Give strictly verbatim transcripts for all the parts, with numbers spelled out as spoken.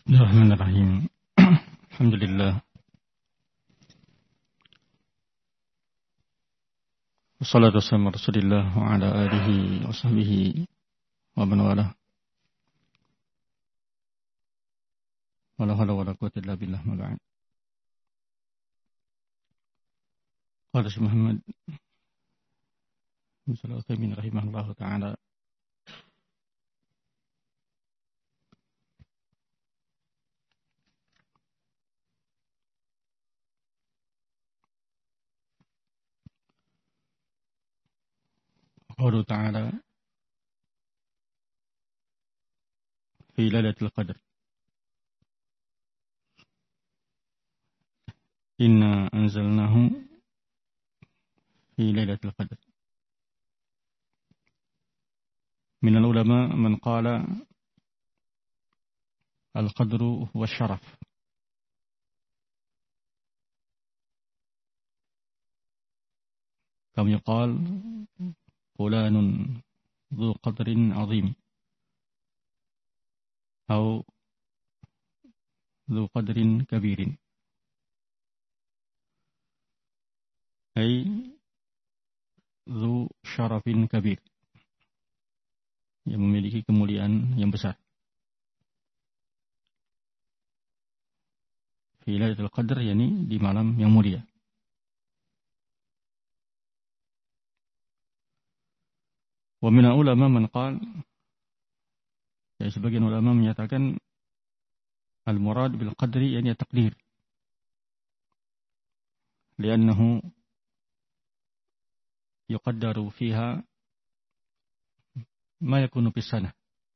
Bismillahirrahmanirrahim. Alhamdulillah. Wassalatu wassalamu ala Rasulillah wa ala alihi wa sahbihi wa man walah. Wala hawla wala quwwata illa billah, ma ba'd. Qala Syekh Muhammad bin Shalih Al-Utsaimin rahimahullahu ta'ala, qawluhu ta'ala fi lailatul qadr, inna anzalnahu fi lailatul qadr. Min al-ulama man qala al-qadru huwa syaraf, kam yuqal fulanun dhu qadrin azim atau dhu qadrin kabirin, ay dhu syarafin kabir, yang memiliki kemuliaan yang besar. Fi lailatul qadr, yakni di malam yang mulia. Wa min ulama man qala, ya, sebagian ulama menyatakan al-murad bil qadri yakni takdir, li'annahu yuqaddaru fiha ma yakunu fis sanah,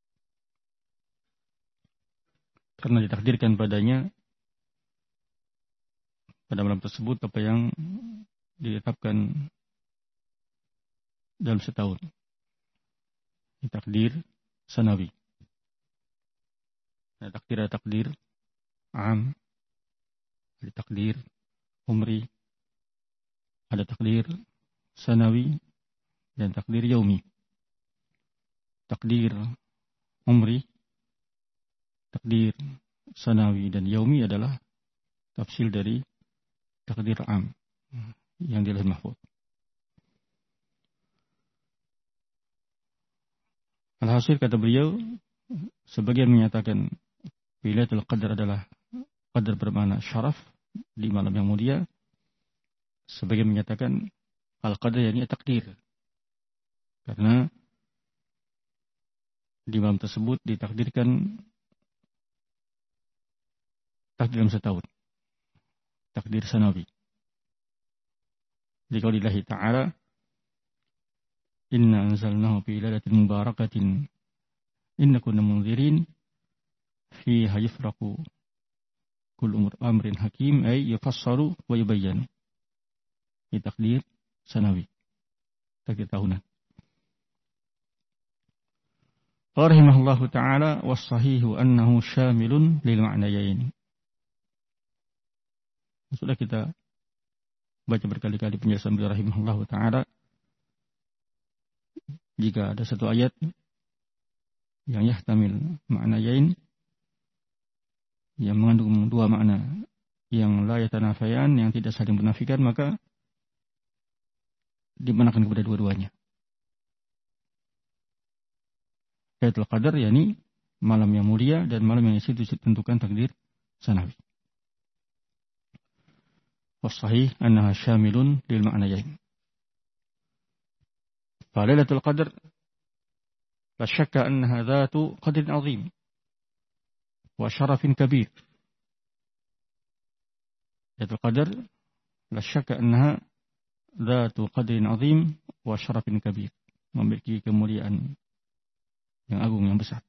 karena ditakdirkan padanya, pada malam tersebut, apa yang ditetapkan dalam setahun. Takdir sanawi. Ada takdir ada takdir am, ada takdir umri, ada takdir sanawi, dan takdir yaumi. Takdir umri, takdir sanawi, dan yaumi adalah tafsil dari takdir am yang di Lauhul Mahfuz. Alhasil, kata beliau, sebagian menyatakan Lailatul Qadar adalah qadar bermakna syaraf, di malam yang mulia. Sebagian menyatakan al-qadar yakni takdir, karena di malam tersebut ditakdirkan takdir dalam setahun, takdir sanawi. Liqaulillahi ta'ala, inna anzalnahu fi lailatin mubarakatin inna kunna munzirin fiha yufraqu kullu amrin hakim, ay yufassaru wa yubayyanu. Ini takdir sanawi, takdir tahunan. Rahimahullahu ta'ala, was-sahihu annahu syamilun lil ma'nayain. Sudah kita baca berkali-kali penjelasan beliau rahimahullahu ta'ala. Jika ada satu ayat yang yahtamil ma'nayain, yang mengandung dua makna yang la yatanafayan, yang tidak saling menafikan, maka dimanakan kepada dua-duanya. Lailatul Qadar yakni malam yang mulia, dan malam yang itu ditentukan takdir sanawi. Was-sahih annaha syamilun lil ma'nayain. Lailatul Qadar la syakka annaha dhatu qadrin azim wa syarafin kabir. Lailatul Qadar la syakka annaha dhatu qadrin azim wa syarafin kabir, memiliki kemuliaan yang agung, yang besar.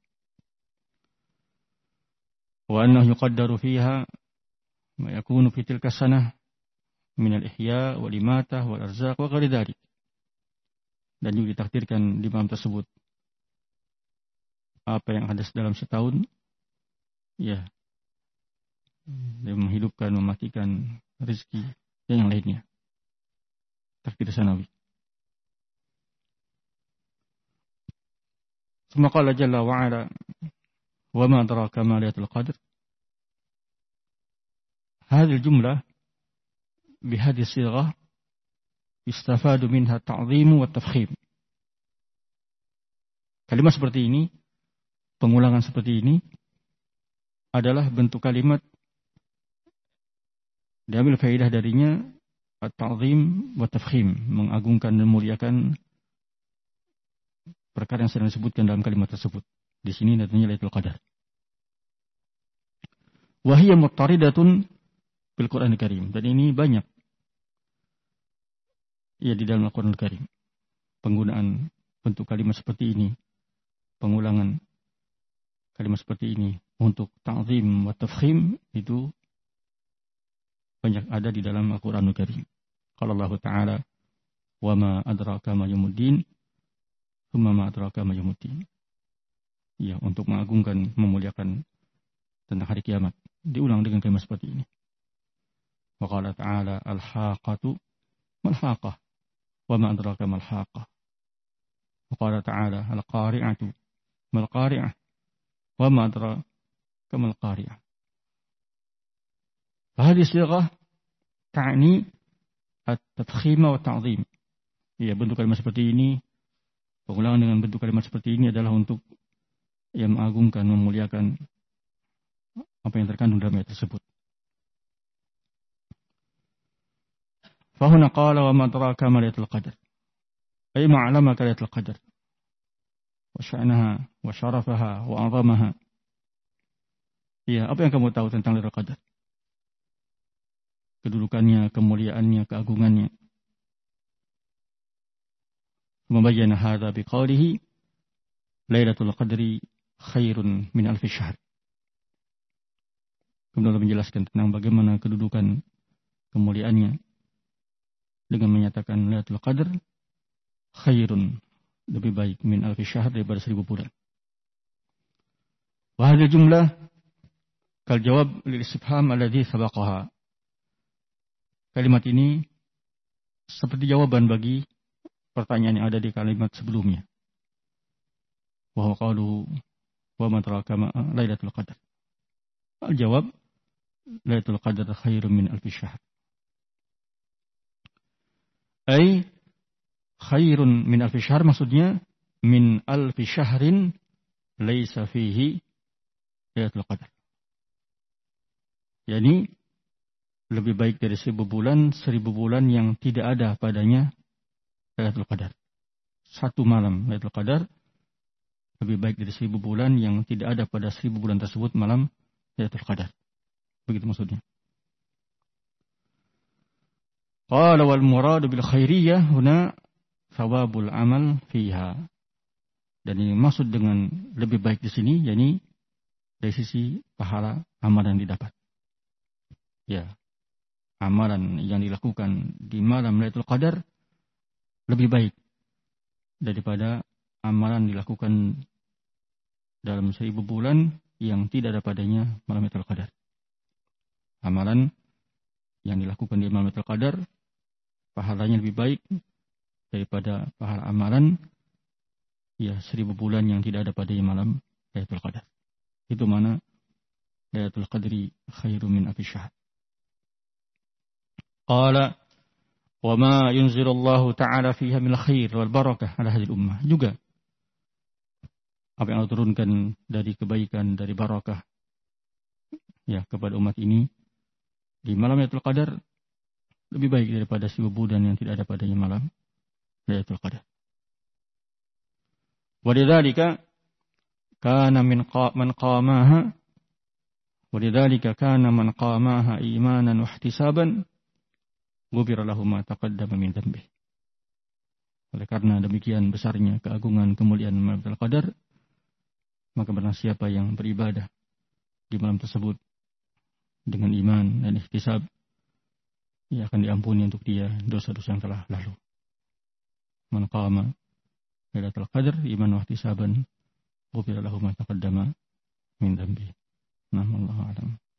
Wa annahu yuqaddaru fiha ma yakunu fi tilka sanah min al-ihya wal imatah wal arzaq wa ghairi dzalik. Dan juga ditakdirkan di malam tersebut apa yang ada dalam setahun, ya, dia menghidupkan, mematikan, rezeki, dan yang lainnya. Takdir sanawi. ثم قال جل وعلا وما أدراك ما ليلة القدر hadhihi jumlah bihadhihi sighah yustafadu minha ta'dhimu wa tafkhim. Kalimat seperti ini, pengulangan seperti ini adalah bentuk kalimat diambil faedah darinya at-ta'dhim wa tafkhim, mengagungkan dan memuliakan perkara yang sedang disebutkan dalam kalimat tersebut. Di sini datanya Lailatul Qadar. Wa hiya muttaridatun fil Qur'anil Karim. Dan ini banyak ya di dalam Al-Qur'anul Karim. Penggunaan bentuk kalimat seperti ini, pengulangan kalimat seperti ini untuk ta'zim wa tafkhim itu banyak ada di dalam Al-Qur'anul Karim. Qala Allah Ta'ala, "Wa ma adraka ma yaumuddin, tsumma ma adraka ma yaumuddin." Ya, untuk mengagungkan, memuliakan tentang hari kiamat. Diulang dengan kalimat seperti ini. Wa qala ta'ala, "Al-haqatu mal-haqah, wa ma adraka mal-haqah." Wa qala ta'ala, "Al-qari'atu mal-qari'ah, wa ma adraka mal-qari'ah." Fahadhihi sighah ta'ni at-tafkhim wa ta'zim. Ya, bentuk kalimat seperti ini, pengulangan dengan bentuk kalimat seperti ini adalah untuk yang mengagungkan, memuliakan apa yang terkandung dalam ayat tersebut. Fahuna qala wa ma adraka ma Lailatul Qadar. Ay ma'lamaka Lailatul Qadar. Wa sya'naha wa syarafaha wa 'azamaha. Ya, apa yang kamu tahu tentang Lailatul Qadar? Kedudukannya, kemuliaannya, keagungannya. Membayyana hadza biqaulihi Lailatul Qadri khairun min alfi syahr. Kemudian Allah menjelaskan tentang bagaimana kedudukan kemuliaannya dengan menyatakan Lailatul Qadar khairun, lebih baik min alfi syahr, daripada seribu bulan. Wa hadhihi jumlah kal jawab lil istifham alladhi sabaqaha. Kalimat ini seperti jawaban bagi pertanyaan yang ada di kalimat sebelumnya. Wa huwa qauluhu wa ma adraka ma Lailatul Qadar. Al-jawab Lailatul Qadar khairun min alfi syahr. Ay khairun min alfi syahr maksudnya min alfi syahrin laisa fihi Lailatul Qadar. Yani lebih baik dari seribu bulan, seribu bulan yang tidak ada padanya Lailatul Qadar. Satu malam Lailatul Qadar lebih baik dari seribu bulan yang tidak ada pada seribu bulan tersebut malam Lailatul Qadar. Begitu maksudnya. Qala wal muradu bil khairiyah huna thawabul amal fiha. Dan ini maksud dengan lebih baik di sini, yakni dari sisi pahala amalan yang didapat. Ya, amalan yang dilakukan di malam Lailatul Qadar lebih baik daripada amalan dilakukan dalam seribu bulan yang tidak ada padanya malam Lailatul Qadar. Amalan yang dilakukan di malam Lailatul Qadar pahalanya lebih baik daripada pahala amalan ya seribu bulan yang tidak ada padanya malam Lailatul Qadar. Itu mana Lailatul Qadri khairum min alfi syahr. Qala wa ma yunzilullahu ta'ala fiha min khair wal barakah ala hadhihi ummah. Juga apa yang Allah turunkan dari kebaikan, dari barakah ya kepada umat ini di malam Lailatul Qadar lebih baik daripada seribu bulan yang tidak ada padanya malam Lailatul Qadar. Wa lidzalika kana min man qamaha wa lidzalika kana man qamaha imanan wa ihtisaban ghufira lahu ma taqaddama min dhanbi. Oleh karena demikian besarnya keagungan kemuliaan malam Lailatul Qadar, maka barang siapa yang beribadah di malam tersebut dengan iman dan ihtisab, ia akan diampuni untuk dia dosa-dosa yang telah lalu. Man qama Lailatul Qadar iman wa ihtisaban ghufira lahu ma taqaddama min dhanbi. Allahu a'lam.